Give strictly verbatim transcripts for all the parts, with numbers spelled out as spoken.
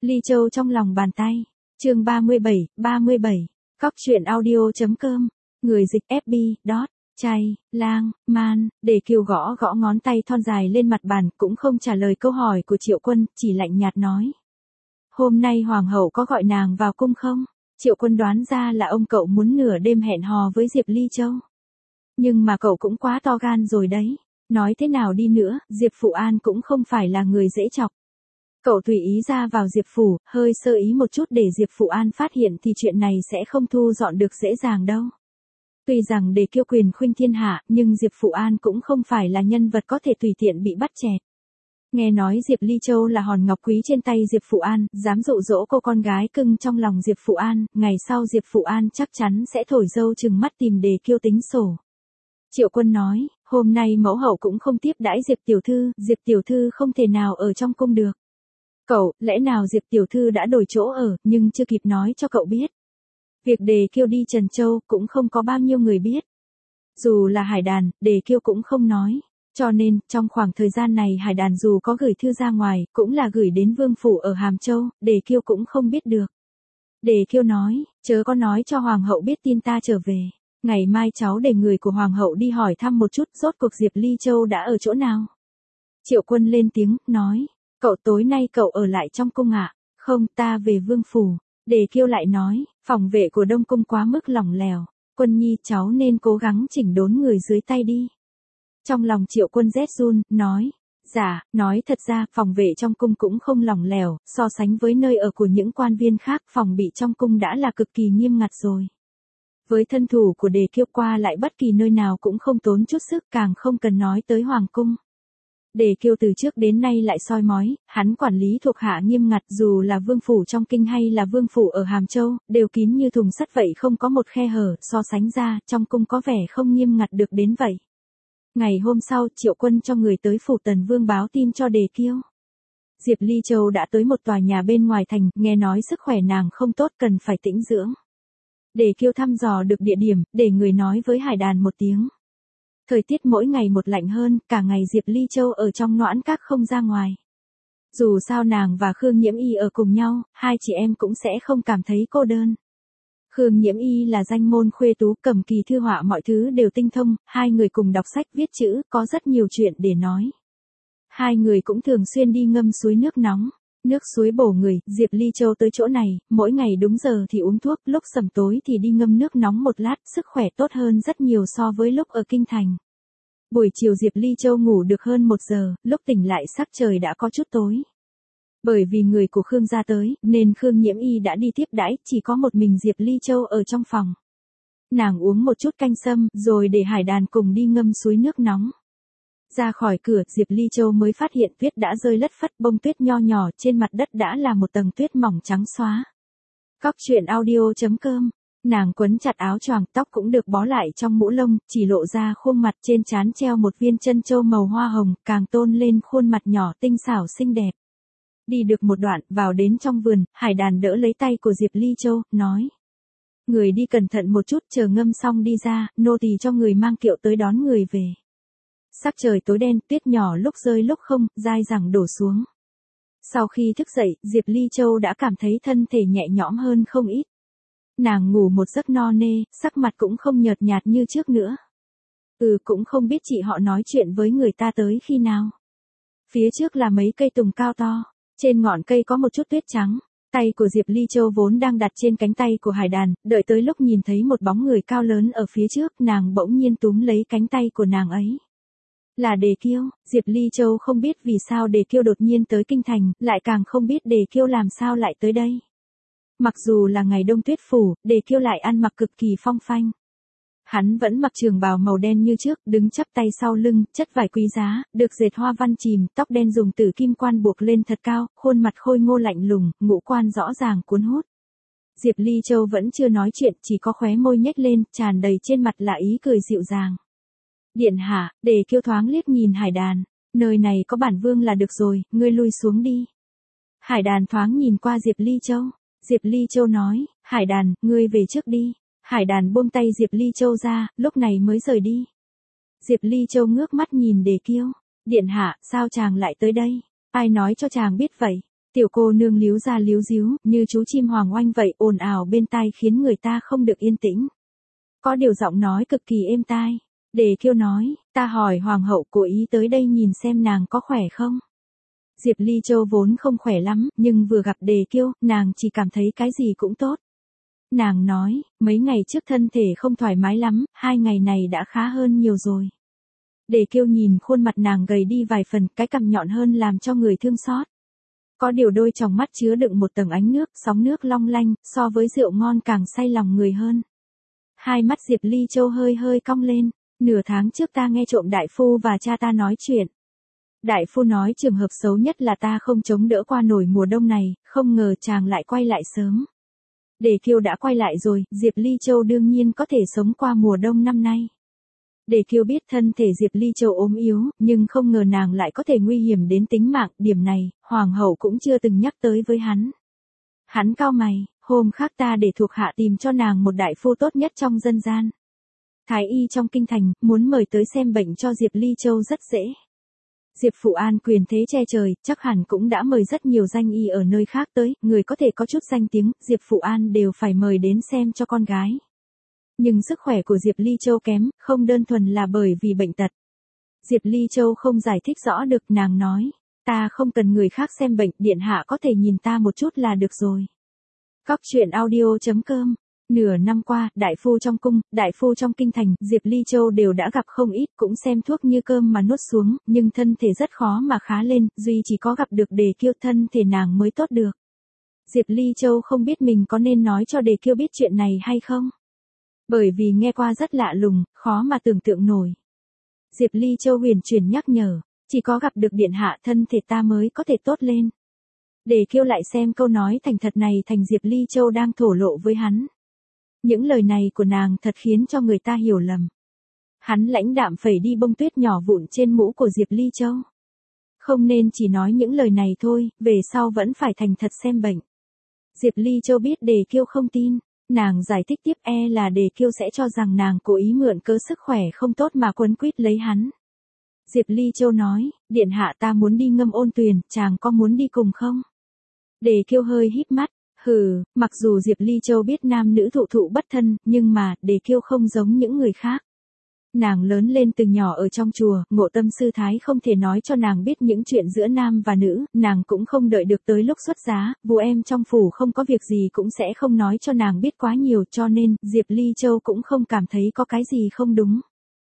Ly Châu trong lòng bàn tay. Chương ba mươi bảy, ba mươi bảy. Cóc truyện audio.com. Người dịch ép bê, dot, chay, lang, man, để Kiều gõ gõ ngón tay thon dài lên mặt bàn, cũng không trả lời câu hỏi của Triệu Quân, chỉ lạnh nhạt nói. Hôm nay Hoàng hậu có gọi nàng vào cung không? Triệu Quân đoán ra là ông cậu muốn nửa đêm hẹn hò với Diệp Ly Châu. Nhưng mà cậu cũng quá to gan rồi đấy. Nói thế nào đi nữa, Diệp Phụ An cũng không phải là người dễ chọc. Cậu tùy ý ra vào Diệp Phủ, hơi sơ ý một chút để Diệp Phụ An phát hiện thì chuyện này sẽ không thu dọn được dễ dàng đâu. Tuy rằng để Kiêu quyền khuynh thiên hạ, nhưng Diệp Phụ An cũng không phải là nhân vật có thể tùy tiện bị bắt chẹt. Nghe nói Diệp Ly Châu là hòn ngọc quý trên tay Diệp Phụ An, dám dụ dỗ cô con gái cưng trong lòng Diệp Phụ An, ngày sau Diệp Phụ An chắc chắn sẽ thổi dâu chừng mắt tìm Đề Kiêu tính sổ. Triệu Quân nói, hôm nay mẫu hậu cũng không tiếp đãi Diệp Tiểu Thư, Diệp Tiểu Thư không thể nào ở trong cung được. Cậu, lẽ nào Diệp Tiểu Thư đã đổi chỗ ở, nhưng chưa kịp nói cho cậu biết. Việc Đề Kiêu đi Trần Châu cũng không có bao nhiêu người biết. Dù là Hải Đàn, Đề Kiêu cũng không nói. Cho nên, trong khoảng thời gian này Hải Đàn dù có gửi thư ra ngoài, cũng là gửi đến Vương Phủ ở Hàm Châu, Đề Kiêu cũng không biết được. Đề Kiêu nói, chớ có nói cho Hoàng hậu biết tin ta trở về. Ngày mai cháu để người của Hoàng hậu đi hỏi thăm một chút rốt cuộc Diệp Ly Châu đã ở chỗ nào. Triệu Quân lên tiếng, nói, cậu tối nay cậu ở lại trong cung ạ? À? Không, ta về Vương Phủ. Đề Kiêu lại nói, phòng vệ của Đông Cung quá mức lỏng lẻo. Quân nhi cháu nên cố gắng chỉnh đốn người dưới tay đi. Trong lòng Triệu Quân rét run, nói, dạ, nói thật ra, phòng vệ trong cung cũng không lỏng lẻo, so sánh với nơi ở của những quan viên khác, phòng bị trong cung đã là cực kỳ nghiêm ngặt rồi. Với thân thủ của Đề Kiêu qua lại bất kỳ nơi nào cũng không tốn chút sức, càng không cần nói tới Hoàng cung. Đề Kiêu từ trước đến nay lại soi mói, hắn quản lý thuộc hạ nghiêm ngặt, dù là Vương Phủ trong kinh hay là Vương Phủ ở Hàm Châu, đều kín như thùng sắt vậy, không có một khe hở, so sánh ra, trong cung có vẻ không nghiêm ngặt được đến vậy. Ngày hôm sau, Triệu Quân cho người tới Phủ Tần Vương báo tin cho Đề Kiêu. Diệp Ly Châu đã tới một tòa nhà bên ngoài thành, nghe nói sức khỏe nàng không tốt, cần phải tĩnh dưỡng. Đề Kiêu thăm dò được địa điểm, để người nói với Hải Đàn một tiếng. Thời tiết mỗi ngày một lạnh hơn, cả ngày Diệp Ly Châu ở trong noãn các không ra ngoài. Dù sao nàng và Khương Nhiễm Y ở cùng nhau, hai chị em cũng sẽ không cảm thấy cô đơn. Khương Nhiễm Y là danh môn khuê tú, cầm kỳ thư họa mọi thứ đều tinh thông, hai người cùng đọc sách viết chữ, có rất nhiều chuyện để nói. Hai người cũng thường xuyên đi ngâm suối nước nóng. Nước suối bổ người, Diệp Ly Châu tới chỗ này, mỗi ngày đúng giờ thì uống thuốc, lúc sẩm tối thì đi ngâm nước nóng một lát, sức khỏe tốt hơn rất nhiều so với lúc ở kinh thành. Buổi chiều Diệp Ly Châu ngủ được hơn một giờ, lúc tỉnh lại sắc trời đã có chút tối. Bởi vì người của Khương gia tới, nên Khương Nhiễm Y đã đi tiếp đãi, chỉ có một mình Diệp Ly Châu ở trong phòng. Nàng uống một chút canh sâm, rồi để Hải Đàn cùng đi ngâm suối nước nóng. Ra khỏi cửa, Diệp Ly Châu mới phát hiện tuyết đã rơi lất phất, bông tuyết nho nhỏ trên mặt đất đã là một tầng tuyết mỏng trắng xóa. Cóc truyện audio.com. Nàng quấn chặt áo choàng, tóc cũng được bó lại trong mũ lông, chỉ lộ ra khuôn mặt, trên trán treo một viên chân châu màu hoa hồng, càng tôn lên khuôn mặt nhỏ tinh xảo xinh đẹp. Đi được một đoạn, vào đến trong vườn, Hải Đàn đỡ lấy tay của Diệp Ly Châu, nói. Người đi cẩn thận một chút, chờ ngâm xong đi ra, nô tỳ cho người mang kiệu tới đón người về. Sắc trời tối đen, tuyết nhỏ lúc rơi lúc không, dai dẳng đổ xuống. Sau khi thức dậy, Diệp Ly Châu đã cảm thấy thân thể nhẹ nhõm hơn không ít. Nàng ngủ một giấc no nê, sắc mặt cũng không nhợt nhạt như trước nữa. Ừ, cũng không biết chị họ nói chuyện với người ta tới khi nào. Phía trước là mấy cây tùng cao to, trên ngọn cây có một chút tuyết trắng. Tay của Diệp Ly Châu vốn đang đặt trên cánh tay của Hải Đàn, đợi tới lúc nhìn thấy một bóng người cao lớn ở phía trước, nàng bỗng nhiên túm lấy cánh tay của nàng ấy. Là Đề Kiêu. Diệp Ly Châu không biết vì sao Đề Kiêu đột nhiên tới kinh thành, lại càng không biết Đề Kiêu làm sao lại tới đây. Mặc dù là ngày đông tuyết phủ, Đề Kiêu lại ăn mặc cực kỳ phong phanh. Hắn vẫn mặc trường bào màu đen như trước, đứng chắp tay sau lưng, chất vải quý giá, được dệt hoa văn chìm, tóc đen dùng tử kim quan buộc lên thật cao, khuôn mặt khôi ngô lạnh lùng, ngũ quan rõ ràng cuốn hút. Diệp Ly Châu vẫn chưa nói chuyện, chỉ có khóe môi nhếch lên, tràn đầy trên mặt là ý cười dịu dàng. Điện hạ, Đề Kiêu thoáng liếc nhìn Hải Đàn, nơi này có bản vương là được rồi, ngươi lui xuống đi. Hải Đàn thoáng nhìn qua Diệp Ly Châu, Diệp Ly Châu nói, Hải Đàn, ngươi về trước đi. Hải Đàn buông tay Diệp Ly Châu ra, lúc này mới rời đi. Diệp Ly Châu ngước mắt nhìn Đề Kiêu, điện hạ, sao chàng lại tới đây? Ai nói cho chàng biết vậy? Tiểu cô nương líu ra líu díu, như chú chim hoàng oanh vậy, ồn ào bên tai khiến người ta không được yên tĩnh. Có điều giọng nói cực kỳ êm tai. Đề Kiêu nói, ta hỏi hoàng hậu cố ý tới đây nhìn xem nàng có khỏe không? Diệp Ly Châu vốn không khỏe lắm, nhưng vừa gặp Đề Kiêu, nàng chỉ cảm thấy cái gì cũng tốt. Nàng nói, mấy ngày trước thân thể không thoải mái lắm, hai ngày này đã khá hơn nhiều rồi. Đề Kiêu nhìn khuôn mặt nàng gầy đi vài phần, cái cằm nhọn hơn làm cho người thương xót. Có điều đôi tròng mắt chứa đựng một tầng ánh nước, sóng nước long lanh, so với rượu ngon càng say lòng người hơn. Hai mắt Diệp Ly Châu hơi hơi cong lên, nửa tháng trước ta nghe trộm đại phu và cha ta nói chuyện. Đại phu nói trường hợp xấu nhất là ta không chống đỡ qua nổi mùa đông này, không ngờ chàng lại quay lại sớm. Đề Kiêu đã quay lại rồi, Diệp Ly Châu đương nhiên có thể sống qua mùa đông năm nay. Đề Kiêu biết thân thể Diệp Ly Châu ốm yếu, nhưng không ngờ nàng lại có thể nguy hiểm đến tính mạng, điểm này, hoàng hậu cũng chưa từng nhắc tới với hắn. Hắn cau mày, hôm khác ta để thuộc hạ tìm cho nàng một đại phu tốt nhất trong dân gian. Thái y trong kinh thành, muốn mời tới xem bệnh cho Diệp Ly Châu rất dễ. Diệp Phụ An quyền thế che trời, chắc hẳn cũng đã mời rất nhiều danh y ở nơi khác tới, người có thể có chút danh tiếng, Diệp Phụ An đều phải mời đến xem cho con gái. Nhưng sức khỏe của Diệp Ly Châu kém, không đơn thuần là bởi vì bệnh tật. Diệp Ly Châu không giải thích rõ được, nàng nói, ta không cần người khác xem bệnh, điện hạ có thể nhìn ta một chút là được rồi. Cóc truyện audio chấm com. Nửa năm qua, đại phu trong cung, đại phu trong kinh thành, Diệp Ly Châu đều đã gặp không ít, cũng xem thuốc như cơm mà nuốt xuống, nhưng thân thể rất khó mà khá lên, duy chỉ có gặp được Đề Kiêu thân thể nàng mới tốt được. Diệp Ly Châu không biết mình có nên nói cho Đề Kiêu biết chuyện này hay không. Bởi vì nghe qua rất lạ lùng, khó mà tưởng tượng nổi. Diệp Ly Châu huyền chuyển nhắc nhở, chỉ có gặp được điện hạ thân thể ta mới có thể tốt lên. Đề Kiêu lại xem câu nói thành thật này thành Diệp Ly Châu đang thổ lộ với hắn. Những lời này của nàng thật khiến cho người ta hiểu lầm. Hắn lãnh đạm phẩy đi bông tuyết nhỏ vụn trên mũ của Diệp Ly Châu. Không nên chỉ nói những lời này thôi, về sau vẫn phải thành thật xem bệnh. Diệp Ly Châu biết Đề Kiêu không tin, nàng giải thích tiếp e là Đề Kiêu sẽ cho rằng nàng cố ý mượn cớ sức khỏe không tốt mà quấn quýt lấy hắn. Diệp Ly Châu nói, điện hạ ta muốn đi ngâm ôn tuyền, chàng có muốn đi cùng không? Đề Kiêu hơi híp mắt. Hừ, mặc dù Diệp Ly Châu biết nam nữ thụ thụ bất thân, nhưng mà, Đề Kiêu không giống những người khác. Nàng lớn lên từ nhỏ ở trong chùa, Ngộ Tâm sư thái không thể nói cho nàng biết những chuyện giữa nam và nữ, nàng cũng không đợi được tới lúc xuất giá, vú em trong phủ không có việc gì cũng sẽ không nói cho nàng biết quá nhiều, cho nên, Diệp Ly Châu cũng không cảm thấy có cái gì không đúng.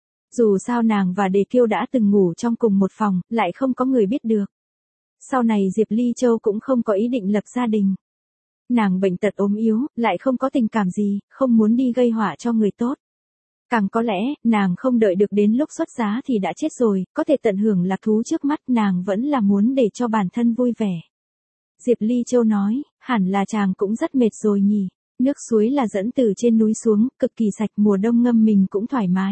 Dù sao nàng và Đề Kiêu đã từng ngủ trong cùng một phòng, lại không có người biết được. Sau này Diệp Ly Châu cũng không có ý định lập gia đình. Nàng bệnh tật ốm yếu, lại không có tình cảm gì, không muốn đi gây họa cho người tốt. Càng có lẽ, nàng không đợi được đến lúc xuất giá thì đã chết rồi, có thể tận hưởng lạc thú trước mắt, nàng vẫn là muốn để cho bản thân vui vẻ. Diệp Ly Châu nói, hẳn là chàng cũng rất mệt rồi nhỉ, nước suối là dẫn từ trên núi xuống, cực kỳ sạch, mùa đông ngâm mình cũng thoải mái.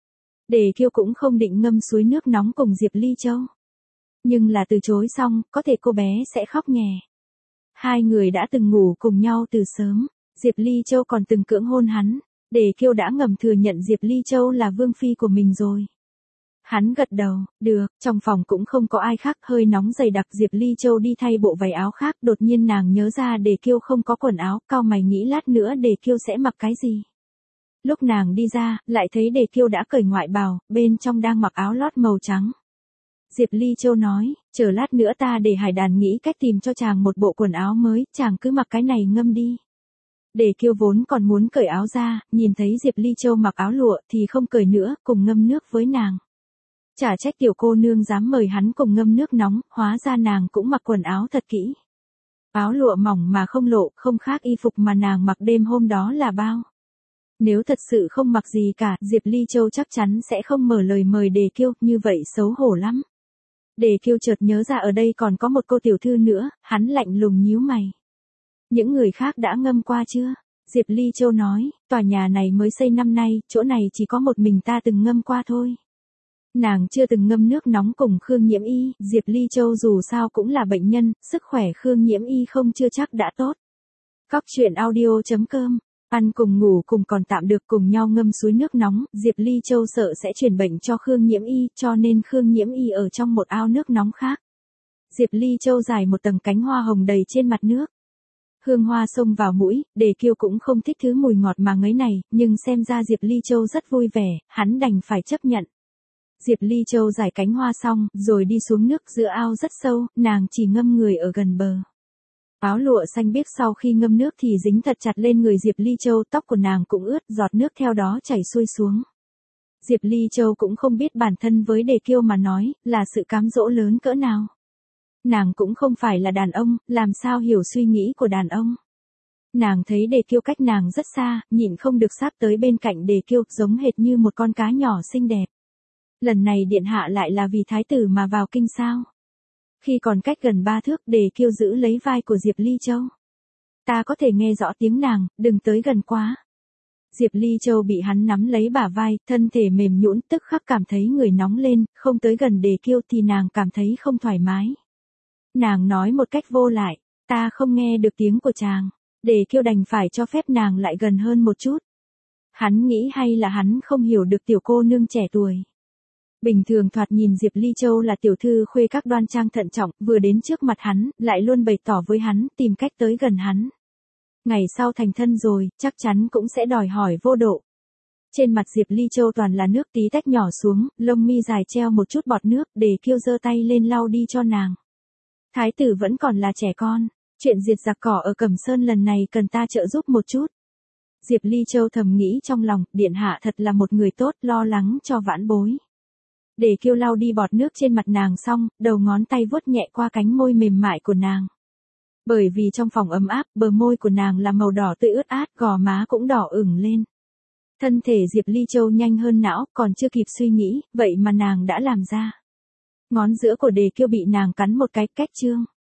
Đề Kiêu cũng không định ngâm suối nước nóng cùng Diệp Ly Châu. Nhưng là từ chối xong, có thể cô bé sẽ khóc nhè. Hai người đã từng ngủ cùng nhau từ sớm, Diệp Ly Châu còn từng cưỡng hôn hắn, Đề Kiêu đã ngầm thừa nhận Diệp Ly Châu là vương phi của mình rồi. Hắn gật đầu, được, trong phòng cũng không có ai khác, hơi nóng dày đặc, Diệp Ly Châu đi thay bộ váy áo khác, đột nhiên nàng nhớ ra Đề Kiêu không có quần áo, cau mày nghĩ lát nữa Đề Kiêu sẽ mặc cái gì. Lúc nàng đi ra, lại thấy Đề Kiêu đã cởi ngoại bào, bên trong đang mặc áo lót màu trắng. Diệp Ly Châu nói, chờ lát nữa ta để Hải Đàn nghĩ cách tìm cho chàng một bộ quần áo mới, chàng cứ mặc cái này ngâm đi. Đề Kiêu vốn còn muốn cởi áo ra, nhìn thấy Diệp Ly Châu mặc áo lụa thì không cởi nữa, cùng ngâm nước với nàng. Chả trách tiểu cô nương dám mời hắn cùng ngâm nước nóng, hóa ra nàng cũng mặc quần áo thật kỹ. Áo lụa mỏng mà không lộ, không khác y phục mà nàng mặc đêm hôm đó là bao. Nếu thật sự không mặc gì cả, Diệp Ly Châu chắc chắn sẽ không mở lời mời Đề Kiêu, như vậy xấu hổ lắm. Đề Kiêu chợt nhớ ra ở đây còn có một cô tiểu thư nữa, hắn lạnh lùng nhíu mày. Những người khác đã ngâm qua chưa? Diệp Ly Châu nói, tòa nhà này mới xây năm nay, chỗ này chỉ có một mình ta từng ngâm qua thôi. Nàng chưa từng ngâm nước nóng cùng Khương Nhiễm Y, Diệp Ly Châu dù sao cũng là bệnh nhân, sức khỏe Khương Nhiễm Y không chưa chắc đã tốt. Cóc truyện audio chấm com. Ăn cùng ngủ cùng còn tạm được, cùng nhau ngâm suối nước nóng, Diệp Ly Châu sợ sẽ truyền bệnh cho Khương Nhiễm Y, cho nên Khương Nhiễm Y ở trong một ao nước nóng khác. Diệp Ly Châu rải một tầng cánh hoa hồng đầy trên mặt nước. Hương hoa xông vào mũi, Đề Kiêu cũng không thích thứ mùi ngọt mà ngấy này, nhưng xem ra Diệp Ly Châu rất vui vẻ, hắn đành phải chấp nhận. Diệp Ly Châu rải cánh hoa xong, rồi đi xuống nước giữa ao rất sâu, nàng chỉ ngâm người ở gần bờ. Áo lụa xanh biếc sau khi ngâm nước thì dính thật chặt lên người Diệp Ly Châu, tóc của nàng cũng ướt, giọt nước theo đó chảy xuôi xuống. Diệp Ly Châu cũng không biết bản thân với Đề Kiêu mà nói, là sự cám dỗ lớn cỡ nào. Nàng cũng không phải là đàn ông, làm sao hiểu suy nghĩ của đàn ông. Nàng thấy Đề Kiêu cách nàng rất xa, nhịn không được sát tới bên cạnh Đề Kiêu, giống hệt như một con cá nhỏ xinh đẹp. Lần này điện hạ lại là vì thái tử mà vào kinh sao? Khi còn cách gần ba thước, Đề Kiêu giữ lấy vai của Diệp Ly Châu. Ta có thể nghe rõ tiếng nàng, đừng tới gần quá. Diệp Ly Châu bị hắn nắm lấy bả vai, thân thể mềm nhũn, tức khắc cảm thấy người nóng lên, không tới gần Đề Kiêu thì nàng cảm thấy không thoải mái. Nàng nói một cách vô lại, ta không nghe được tiếng của chàng. Đề Kiêu đành phải cho phép nàng lại gần hơn một chút. Hắn nghĩ hay là hắn không hiểu được tiểu cô nương trẻ tuổi. Bình thường thoạt nhìn Diệp Ly Châu là tiểu thư khuê các đoan trang thận trọng, vừa đến trước mặt hắn, lại luôn bày tỏ với hắn, tìm cách tới gần hắn. Ngày sau thành thân rồi, chắc chắn cũng sẽ đòi hỏi vô độ. Trên mặt Diệp Ly Châu toàn là nước tí tách nhỏ xuống, lông mi dài treo một chút bọt nước, Đề Kiêu giơ tay lên lau đi cho nàng. Thái tử vẫn còn là trẻ con, chuyện diệt giặc cỏ ở Cẩm Sơn lần này cần ta trợ giúp một chút. Diệp Ly Châu thầm nghĩ trong lòng, điện hạ thật là một người tốt, lo lắng cho vãn bối. Đề Kiêu lau đi bọt nước trên mặt nàng xong, đầu ngón tay vuốt nhẹ qua cánh môi mềm mại của nàng. Bởi vì trong phòng ấm áp, bờ môi của nàng là màu đỏ tươi ướt át, gò má cũng đỏ ửng lên. Thân thể Diệp Ly Châu nhanh hơn não, còn chưa kịp suy nghĩ, vậy mà nàng đã làm ra. Ngón giữa của Đề Kiêu bị nàng cắn một cái, cách trương.